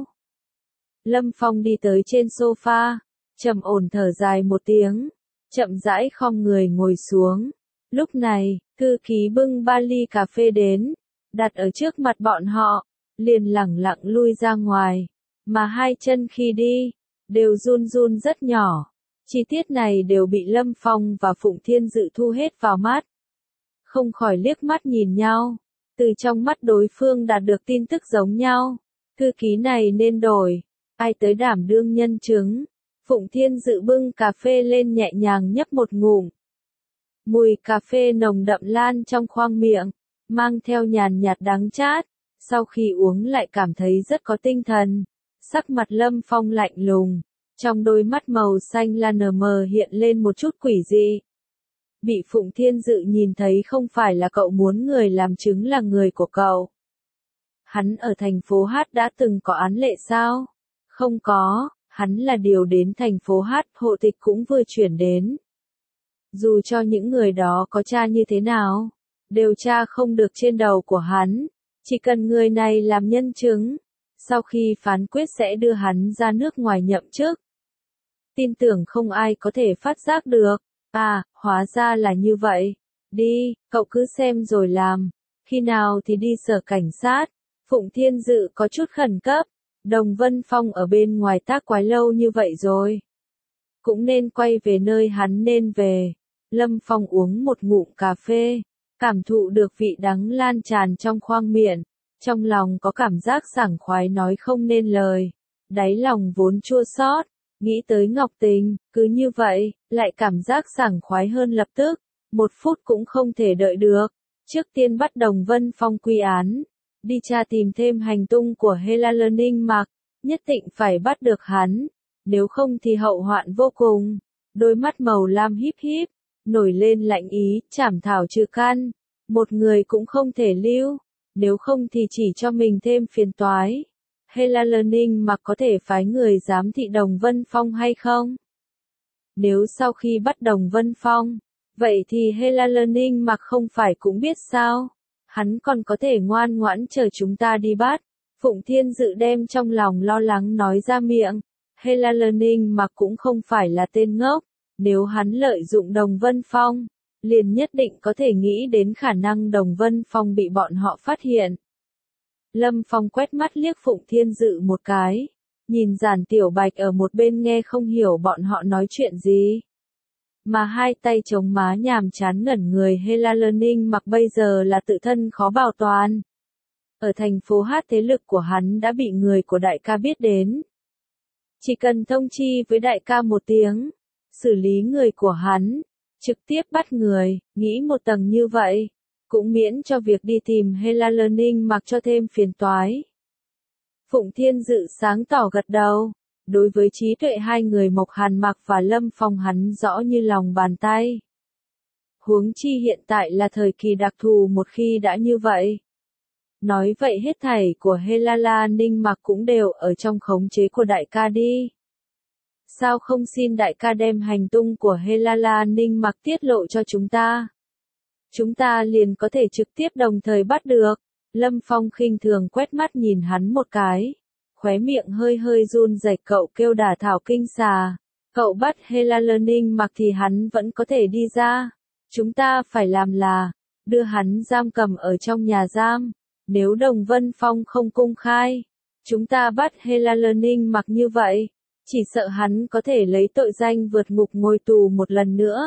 Lâm Phong đi tới trên sofa, trầm ổn thở dài một tiếng, chậm rãi khom người ngồi xuống. Lúc này, thư ký bưng ba ly cà phê đến, đặt ở trước mặt bọn họ, liền lẳng lặng lui ra ngoài. Mà hai chân khi đi, đều run run rất nhỏ. Chi tiết này đều bị Lâm Phong và Phụng Thiên Dự thu hết vào mắt. Không khỏi liếc mắt nhìn nhau. Từ trong mắt đối phương đạt được tin tức giống nhau. Thư ký này nên đổi. Ai tới đảm đương nhân chứng. Phụng Thiên Dự bưng cà phê lên nhẹ nhàng nhấp một ngụm. Mùi cà phê nồng đậm lan trong khoang miệng, mang theo nhàn nhạt đắng chát. Sau khi uống lại cảm thấy rất có tinh thần. Sắc mặt Lâm Phong lạnh lùng, trong đôi mắt màu xanh lan mờ hiện lên một chút quỷ dị. Bị Phụng Thiên Dự nhìn thấy không phải là cậu muốn người làm chứng là người của cậu. Hắn ở thành phố Hát đã từng có án lệ sao? Không có, hắn là điều đến thành phố Hát, hộ tịch cũng vừa chuyển đến. Dù cho những người đó có tra như thế nào, đều tra không được trên đầu của hắn, chỉ cần người này làm nhân chứng. Sau khi phán quyết sẽ đưa hắn ra nước ngoài nhậm chức. Tin tưởng không ai có thể phát giác được. À, hóa ra là như vậy. Đi, cậu cứ xem rồi làm. Khi nào thì đi sở cảnh sát. Phụng Thiên Dự có chút khẩn cấp. Đồng Vân Phong ở bên ngoài tác quái lâu như vậy rồi. Cũng nên quay về nơi hắn nên về. Lâm Phong uống một ngụm cà phê. Cảm thụ được vị đắng lan tràn trong khoang miệng. Trong lòng có cảm giác sảng khoái nói không nên lời. Đáy lòng vốn chua xót, nghĩ tới Ngọc Tình, cứ như vậy, lại cảm giác sảng khoái hơn lập tức. Một phút cũng không thể đợi được. Trước tiên bắt Đồng Vân Phong quy án. Đi tra tìm thêm hành tung của Hela Learning Mark. Nhất định phải bắt được hắn. Nếu không thì hậu hoạn vô cùng. Đôi mắt màu lam híp híp. Nổi lên lạnh ý, chảm thảo trừ căn. Một người cũng không thể lưu. Nếu không thì chỉ cho mình thêm phiền toái. Hela Learning Mark có thể phái người giám thị Đồng Vân Phong hay không? Nếu sau khi bắt Đồng Vân Phong, vậy thì Hela Learning Mark không phải cũng biết sao? Hắn còn có thể ngoan ngoãn chờ chúng ta đi bắt. Phụng Thiên Dự đem trong lòng lo lắng nói ra miệng. Hela Learning Mark cũng không phải là tên ngốc. Nếu hắn lợi dụng Đồng Vân Phong, liền nhất định có thể nghĩ đến khả năng Đồng Vân Phong bị bọn họ phát hiện. Lâm Phong quét mắt liếc Phụng Thiên Dự một cái. Nhìn Giản Tiểu Bạch ở một bên nghe không hiểu bọn họ nói chuyện gì. Mà hai tay chống má nhàm chán ngẩn người Hela Learning Mark bây giờ là tự thân khó bảo toàn. Ở thành phố Hát thế lực của hắn đã bị người của đại ca biết đến. Chỉ cần thông chi với đại ca một tiếng, xử lý người của hắn, trực tiếp bắt người, nghĩ một tầng như vậy, cũng miễn cho việc đi tìm Hela Learning Mark cho thêm phiền toái. Phụng Thiên Dự sáng tỏ gật đầu, đối với trí tuệ hai người Mộc Hàn Mặc và Lâm Phong hắn rõ như lòng bàn tay. Huống chi hiện tại là thời kỳ đặc thù một khi đã như vậy. Nói vậy hết thảy của Hela Learning Mark cũng đều ở trong khống chế của đại ca đi. Sao không xin đại ca đem hành tung của Hela Learning Mark tiết lộ cho chúng ta? Chúng ta liền có thể trực tiếp đồng thời bắt được. Lâm Phong khinh thường quét mắt nhìn hắn một cái. Khóe miệng hơi hơi run rẩy, cậu kêu đả thảo kinh xà. Cậu bắt Hela Learning Mark thì hắn vẫn có thể đi ra. Chúng ta phải làm là đưa hắn giam cầm ở trong nhà giam. Nếu Đồng Vân Phong không công khai, chúng ta bắt Hela Learning Mark như vậy, chỉ sợ hắn có thể lấy tội danh vượt ngục ngồi tù một lần nữa.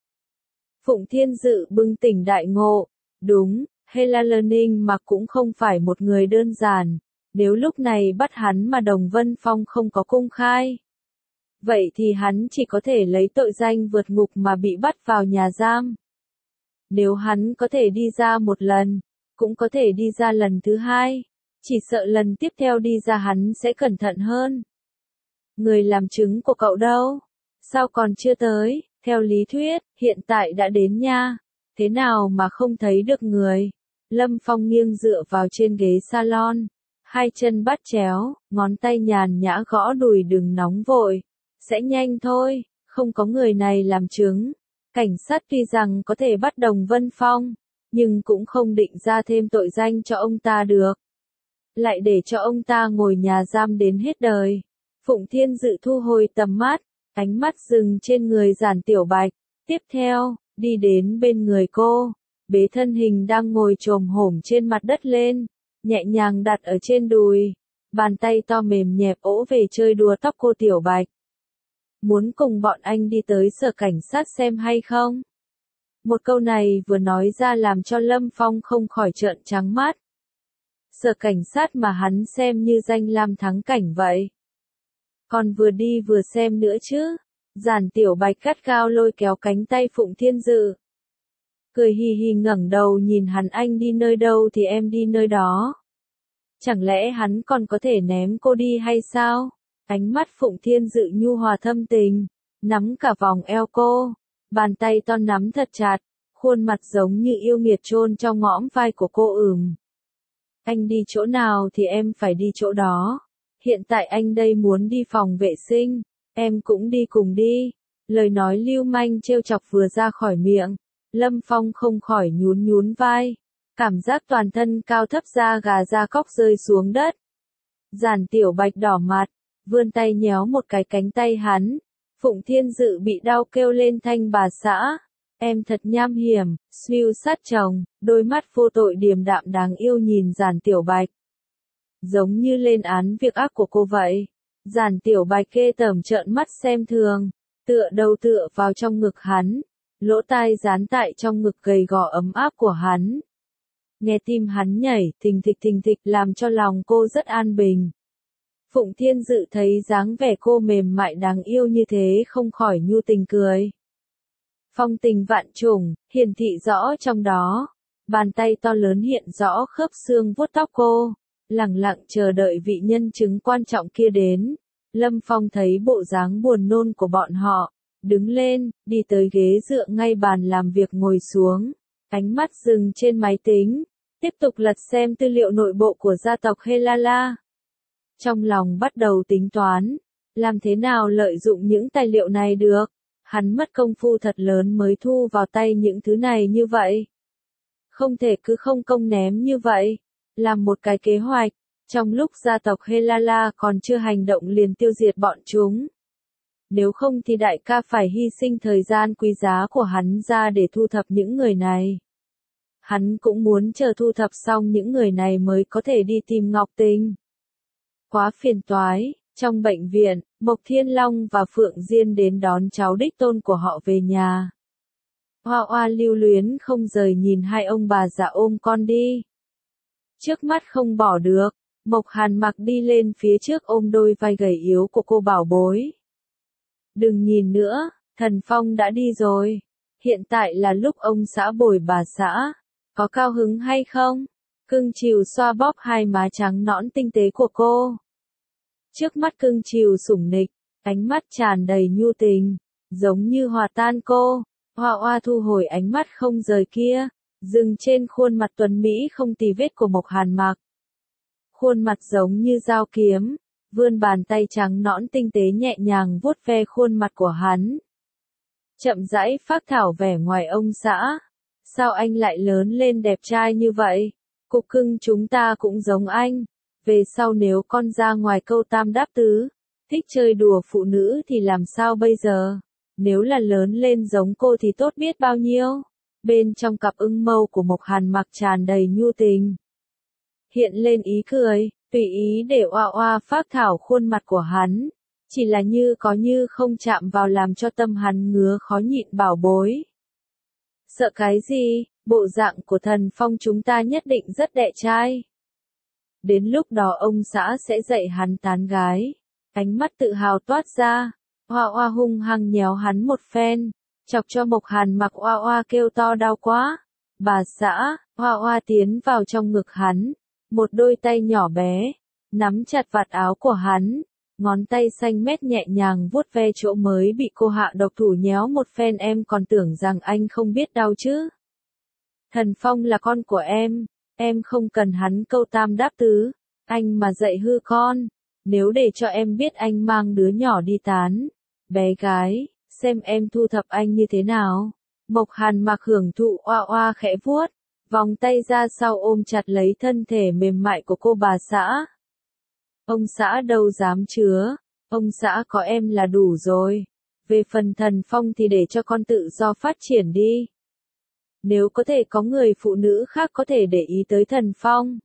Phụng Thiên Dự bừng tỉnh đại ngộ. Đúng, Hela Learning Mark cũng không phải một người đơn giản. Nếu lúc này bắt hắn mà Đồng Vân Phong không có công khai, vậy thì hắn chỉ có thể lấy tội danh vượt ngục mà bị bắt vào nhà giam. Nếu hắn có thể đi ra một lần, cũng có thể đi ra lần thứ hai, chỉ sợ lần tiếp theo đi ra hắn sẽ cẩn thận hơn. Người làm chứng của cậu đâu? Sao còn chưa tới? Theo lý thuyết, hiện tại đã đến nha. Thế nào mà không thấy được người? Lâm Phong nghiêng dựa vào trên ghế salon. Hai chân bắt chéo, ngón tay nhàn nhã gõ đùi, đừng nóng vội. Sẽ nhanh thôi, không có người này làm chứng. Cảnh sát tuy rằng có thể bắt Đồng Vân Phong, nhưng cũng không định ra thêm tội danh cho ông ta được. Lại để cho ông ta ngồi nhà giam đến hết đời. Phụng Thiên Dự thu hồi tầm mắt, ánh mắt dừng trên người Giản Tiểu Bạch. Tiếp theo, đi đến bên người cô, bế thân hình đang ngồi chồm hổm trên mặt đất lên, nhẹ nhàng đặt ở trên đùi. Bàn tay to mềm nhẹp ỗ về chơi đùa tóc cô Tiểu Bạch. Muốn cùng bọn anh đi tới sở cảnh sát xem hay không? Một câu này vừa nói ra làm cho Lâm Phong không khỏi trợn trắng mắt. Sở cảnh sát mà hắn xem như danh lam thắng cảnh vậy. Còn vừa đi vừa xem nữa chứ. Giản Tiểu Bạch gắt gao lôi kéo cánh tay Phụng Thiên Dự. Cười hì hì ngẩng đầu nhìn hắn, anh đi nơi đâu thì em đi nơi đó. Chẳng lẽ hắn còn có thể ném cô đi hay sao? Ánh mắt Phụng Thiên Dự nhu hòa thâm tình, nắm cả vòng eo cô, bàn tay to nắm thật chặt, khuôn mặt giống như yêu nghiệt chôn trong ngõm vai của cô. Ừm. Anh đi chỗ nào thì em phải đi chỗ đó. Hiện tại anh đây muốn đi phòng vệ sinh, em cũng đi cùng đi. Lời nói lưu manh trêu chọc vừa ra khỏi miệng, Lâm Phong không khỏi nhún nhún vai, cảm giác toàn thân cao thấp da gà da cóc rơi xuống đất. Giản Tiểu Bạch đỏ mặt, vươn tay nhéo một cái cánh tay hắn. Phụng Thiên Dự bị đau kêu lên, thanh bà xã, em thật nham hiểm, mưu sát chồng. Đôi mắt vô tội điềm đạm đáng yêu nhìn Giản Tiểu Bạch, giống như lên án việc ác của cô vậy. Giản Tiểu Bạch ghê tởm trợn mắt xem thường, tựa đầu tựa vào trong ngực hắn, lỗ tai dán tại trong ngực gầy gò ấm áp của hắn. Nghe tim hắn nhảy, thình thịch thình thịch làm cho lòng cô rất an bình. Phụng Thiên Dự thấy dáng vẻ cô mềm mại đáng yêu như thế không khỏi nhu tình cười. Phong tình vạn trùng, hiển thị rõ trong đó. Bàn tay to lớn hiện rõ khớp xương vuốt tóc cô, lẳng lặng chờ đợi vị nhân chứng quan trọng kia đến. Lâm Phong thấy bộ dáng buồn nôn của bọn họ, đứng lên, đi tới ghế dựa ngay bàn làm việc ngồi xuống, ánh mắt dừng trên máy tính, tiếp tục lật xem tư liệu nội bộ của gia tộc Helala. Trong lòng bắt đầu tính toán, làm thế nào lợi dụng những tài liệu này được, hắn mất công phu thật lớn mới thu vào tay những thứ này như vậy. Không thể cứ không công ném như vậy, làm một cái kế hoạch, trong lúc gia tộc Helala còn chưa hành động liền tiêu diệt bọn chúng. Nếu không thì đại ca phải hy sinh thời gian quý giá của hắn ra để thu thập những người này. Hắn cũng muốn chờ thu thập xong những người này mới có thể đi tìm Ngọc Tình. Quá phiền toái, trong bệnh viện, Mộc Thiên Long và Phượng Diên đến đón cháu đích tôn của họ về nhà. Hoa Hoa lưu luyến không rời nhìn hai ông bà già ôm con đi. Trước mắt không bỏ được, Mộc Hàn Mặc đi lên phía trước ôm đôi vai gầy yếu của cô bảo bối. Đừng nhìn nữa, Thần Phong đã đi rồi. Hiện tại là lúc ông xã bồi bà xã. Có cao hứng hay không? Cưng chiều xoa bóp hai má trắng nõn tinh tế của cô. Trước mắt cưng chiều sủng nịch, ánh mắt tràn đầy nhu tình, giống như hòa tan cô. Hoa Hoa thu hồi ánh mắt không rời kia, dừng trên khuôn mặt tuấn Mỹ không tì vết của Mộc Hàn Mặc. Khuôn mặt giống như dao kiếm, vươn bàn tay trắng nõn tinh tế nhẹ nhàng vuốt ve khuôn mặt của hắn. Chậm rãi phác thảo vẻ ngoài ông xã. Sao anh lại lớn lên đẹp trai như vậy? Cục cưng chúng ta cũng giống anh. Về sau nếu con ra ngoài câu tam đáp tứ, thích chơi đùa phụ nữ thì làm sao bây giờ? Nếu là lớn lên giống cô thì tốt biết bao nhiêu. Bên trong cặp ưng mâu của Mộc Hàn Mặc tràn đầy nhu tình. Hiện lên ý cười, tùy ý để oa oa phác thảo khuôn mặt của hắn. Chỉ là như có như không chạm vào làm cho tâm hắn ngứa khó nhịn bảo bối. Sợ cái gì, bộ dạng của Thần Phong chúng ta nhất định rất đẹp trai. Đến lúc đó ông xã sẽ dạy hắn tán gái. Ánh mắt tự hào toát ra. Hoa Hoa hung hăng nhéo hắn một phen, chọc cho Mộc Hàn Mặc Hoa Hoa kêu to đau quá. Bà xã, Hoa Hoa tiến vào trong ngực hắn, một đôi tay nhỏ bé, nắm chặt vạt áo của hắn, ngón tay xanh mét nhẹ nhàng vuốt ve chỗ mới bị cô hạ độc thủ nhéo một phen. Em còn tưởng rằng anh không biết đau chứ. Thần Phong là con của em, em không cần hắn câu tam đáp tứ, anh mà dạy hư con. Nếu để cho em biết anh mang đứa nhỏ đi tán, bé gái, xem em thu thập anh như thế nào. Mộc Hàn Mặc hưởng thụ oa oa khẽ vuốt, vòng tay ra sau ôm chặt lấy thân thể mềm mại của cô bà xã. Ông xã đâu dám chứa, ông xã có em là đủ rồi. Về phần Thần Phong thì để cho con tự do phát triển đi. Nếu có thể có người phụ nữ khác có thể để ý tới Thần Phong,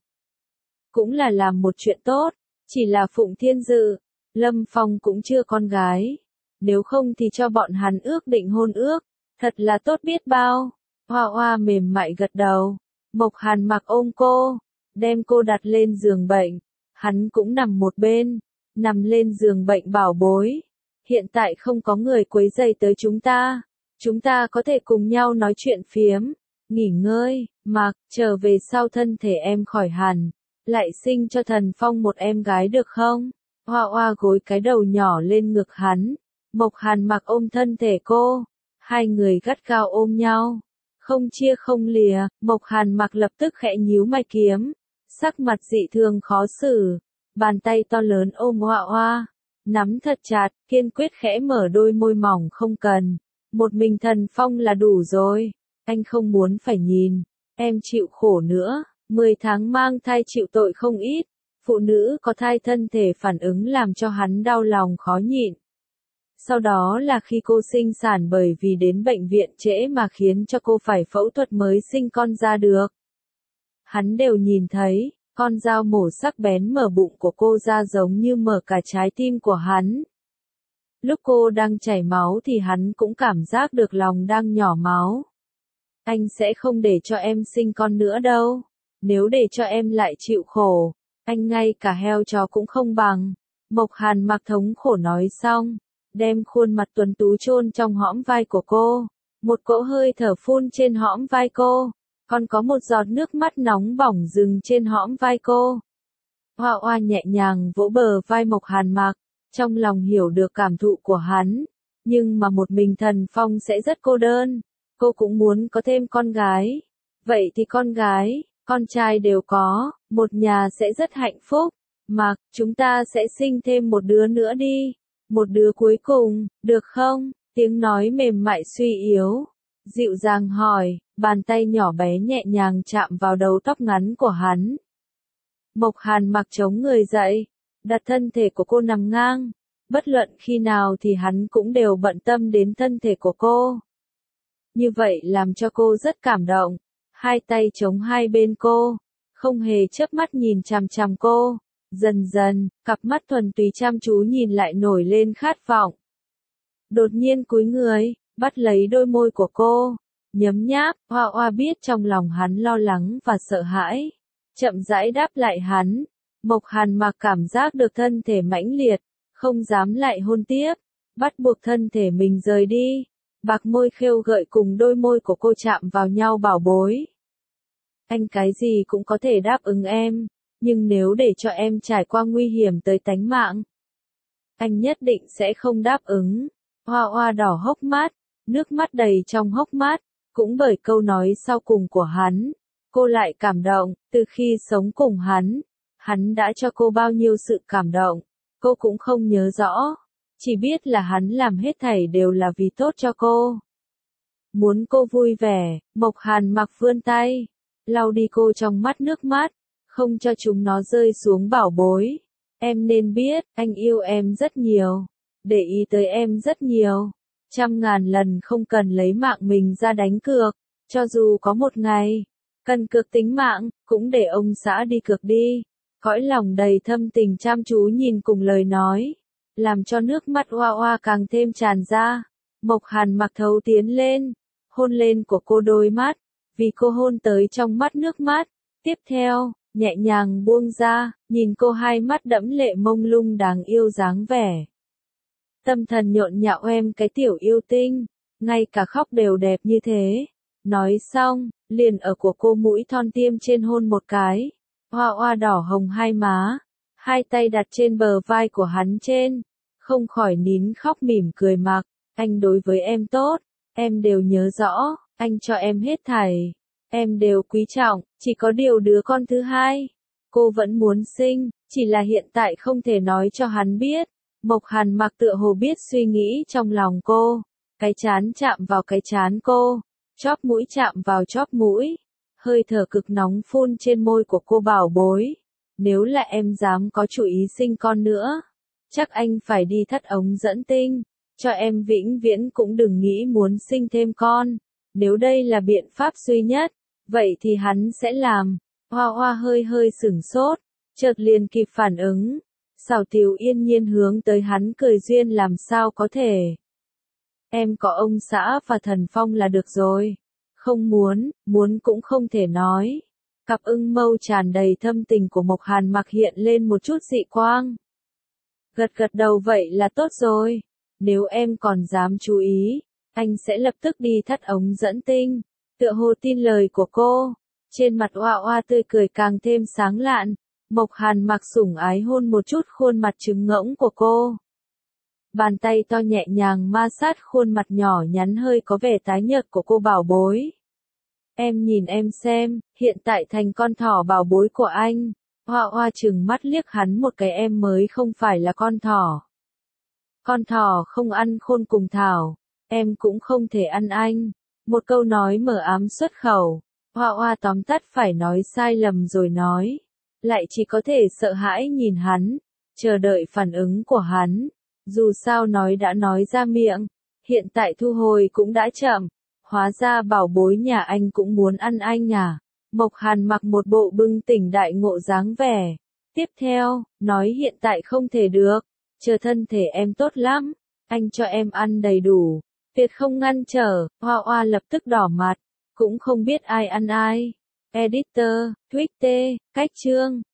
cũng là làm một chuyện tốt. Chỉ là Phụng Thiên Dự, Lâm Phong cũng chưa con gái. Nếu không thì cho bọn hắn ước định hôn ước, thật là tốt biết bao. Hoa Hoa mềm mại gật đầu. Mộc Hàn Mặc ôm cô, đem cô đặt lên giường bệnh. Hắn cũng nằm một bên, nằm lên giường bệnh bảo bối. Hiện tại không có người quấy rầy tới chúng ta. Chúng ta có thể cùng nhau nói chuyện phiếm, nghỉ ngơi, Mặc, trở về sau thân thể em khỏi hẳn. Lại sinh cho Thần Phong một em gái được không? Hoa Hoa gối cái đầu nhỏ lên ngực hắn. Mộc Hàn Mặc ôm thân thể cô. Hai người gắt gao ôm nhau. Không chia không lìa, Mộc Hàn Mặc lập tức khẽ nhíu mày kiếm. Sắc mặt dị thường khó xử. Bàn tay to lớn ôm Hoa Hoa. Nắm thật chặt, kiên quyết khẽ mở đôi môi mỏng không cần. Một mình Thần Phong là đủ rồi. Anh không muốn phải nhìn. Em chịu khổ nữa. Mười tháng mang thai chịu tội không ít, phụ nữ có thai thân thể phản ứng làm cho hắn đau lòng khó nhịn. Sau đó là khi cô sinh sản bởi vì đến bệnh viện trễ mà khiến cho cô phải phẫu thuật mới sinh con ra được. Hắn đều nhìn thấy, con dao mổ sắc bén mở bụng của cô ra giống như mở cả trái tim của hắn. Lúc cô đang chảy máu thì hắn cũng cảm giác được lòng đang nhỏ máu. Anh sẽ không để cho em sinh con nữa đâu. nếu để cho em lại chịu khổ, anh ngay cả heo chó cũng không bằng. Mộc Hàn Mặc thống khổ nói xong, đem khuôn mặt tuấn tú chôn trong hõm vai của cô, một cỗ hơi thở phun trên hõm vai cô, còn có một giọt nước mắt nóng bỏng dừng trên hõm vai cô. Hoa Hoa nhẹ nhàng vỗ bờ vai Mộc Hàn Mặc, trong lòng hiểu được cảm thụ của hắn, nhưng mà một mình Thần Phong sẽ rất cô đơn, cô cũng muốn có thêm con gái. Vậy thì con gái, con trai đều có, một nhà sẽ rất hạnh phúc. Mặc, chúng ta sẽ sinh thêm một đứa nữa đi, một đứa cuối cùng, được không? Tiếng nói mềm mại suy yếu, dịu dàng hỏi, bàn tay nhỏ bé nhẹ nhàng chạm vào đầu tóc ngắn của hắn. Mộc Hàn Mặc chống người dậy, đặt thân thể của cô nằm ngang, bất luận khi nào thì hắn cũng đều bận tâm đến thân thể của cô. Như vậy làm cho cô rất cảm động, hai tay chống hai bên cô, không hề chớp mắt nhìn chằm chằm cô. Dần dần, cặp mắt thuần túy chăm chú nhìn lại nổi lên khát vọng. Đột nhiên cúi người, bắt lấy đôi môi của cô, nhấm nháp. Hoa Hoa biết trong lòng hắn lo lắng và sợ hãi, chậm rãi đáp lại hắn. Mộc Hàn Mặc cảm giác được thân thể mãnh liệt, không dám lại hôn tiếp, bắt buộc thân thể mình rời đi. Bạc môi khêu gợi cùng đôi môi của cô chạm vào nhau bảo bối. Anh cái gì cũng có thể đáp ứng em, nhưng nếu để cho em trải qua nguy hiểm tới tánh mạng, anh nhất định sẽ không đáp ứng. Hoa Hoa đỏ hốc mắt, nước mắt đầy trong hốc mắt, cũng bởi câu nói sau cùng của hắn, cô lại cảm động. Từ khi sống cùng hắn, hắn đã cho cô bao nhiêu sự cảm động, cô cũng không nhớ rõ, chỉ biết là hắn làm hết thảy đều là vì tốt cho cô. Muốn cô vui vẻ, Mộc Hàn Mặc vươn tay, lau đi cô trong mắt nước mắt, không cho chúng nó rơi xuống bảo bối. Em nên biết, anh yêu em rất nhiều, để ý tới em rất nhiều, trăm ngàn lần không cần lấy mạng mình ra đánh cược, cho dù có một ngày, cần cược tính mạng, cũng để ông xã đi cược đi. Cõi lòng đầy thâm tình chăm chú nhìn cùng lời nói, làm cho nước mắt Hoa Hoa càng thêm tràn ra. Mộc Hàn Mặc thấu tiến lên, hôn lên của cô đôi mắt, vì cô hôn tới trong mắt nước mắt. Tiếp theo, nhẹ nhàng buông ra, nhìn cô hai mắt đẫm lệ mông lung đáng yêu dáng vẻ. Tâm thần nhộn nhạo em cái tiểu yêu tinh, ngay cả khóc đều đẹp như thế. Nói xong, liền ở của cô mũi thon tiêm trên hôn một cái. Hoa Hoa đỏ hồng hai má, hai tay đặt trên bờ vai của hắn trên, không khỏi nín khóc mỉm cười. Mặc, anh đối với em tốt, em đều nhớ rõ, anh cho em hết thảy, em đều quý trọng, chỉ có điều đứa con thứ hai, cô vẫn muốn sinh, chỉ là hiện tại không thể nói cho hắn biết. Mộc Hàn Mặc tựa hồ biết suy nghĩ trong lòng cô, cái trán chạm vào cái trán cô, chóp mũi chạm vào chóp mũi, hơi thở cực nóng phun trên môi của cô bảo bối. Nếu là em dám có chủ ý sinh con nữa, chắc anh phải đi thắt ống dẫn tinh, cho em vĩnh viễn cũng đừng nghĩ muốn sinh thêm con. Nếu đây là biện pháp duy nhất, vậy thì hắn sẽ làm. Hoa Hoa hơi hơi sửng sốt, chợt liền kịp phản ứng. Xảo Tiếu yên nhiên hướng tới hắn cười duyên, làm sao có thể. Em có ông xã và Thần Phong là được rồi. Không muốn, muốn cũng không thể nói. Cặp ưng mâu tràn đầy thâm tình của Mộc Hàn Mặc hiện lên một chút dị quang. Gật gật đầu, vậy là tốt rồi. Nếu em còn dám chú ý, anh sẽ lập tức đi thắt ống dẫn tinh. Tựa hồ tin lời của cô, trên mặt Hoa Hoa tươi cười càng thêm sáng lạn. Mộc Hàn Mặc sủng ái hôn một chút khuôn mặt trứng ngỗng của cô. Bàn tay to nhẹ nhàng ma sát khuôn mặt nhỏ nhắn hơi có vẻ tái nhợt của cô bảo bối. Em nhìn em xem, hiện tại thành con thỏ bảo bối của anh. Hoa Hoa trừng mắt liếc hắn một cái, em mới không phải là con thỏ. Con thỏ không ăn khôn cùng thảo, em cũng không thể ăn anh. Một câu nói mờ ám xuất khẩu, Hoa Hoa tóm tắt phải nói sai lầm rồi nói. Lại chỉ có thể sợ hãi nhìn hắn, chờ đợi phản ứng của hắn. Dù sao nói đã nói ra miệng, hiện tại thu hồi cũng đã chậm. Hóa ra bảo bối nhà anh cũng muốn ăn anh à. Mộc Hàn Mặc một bộ bừng tỉnh đại ngộ dáng vẻ. Tiếp theo, nói hiện tại không thể được, chờ thân thể em tốt lắm, anh cho em ăn đầy đủ, tuyệt không ngăn trở. Hoa Hoa lập tức đỏ mặt, cũng không biết ai ăn ai. Editor, Twitter, cách chương.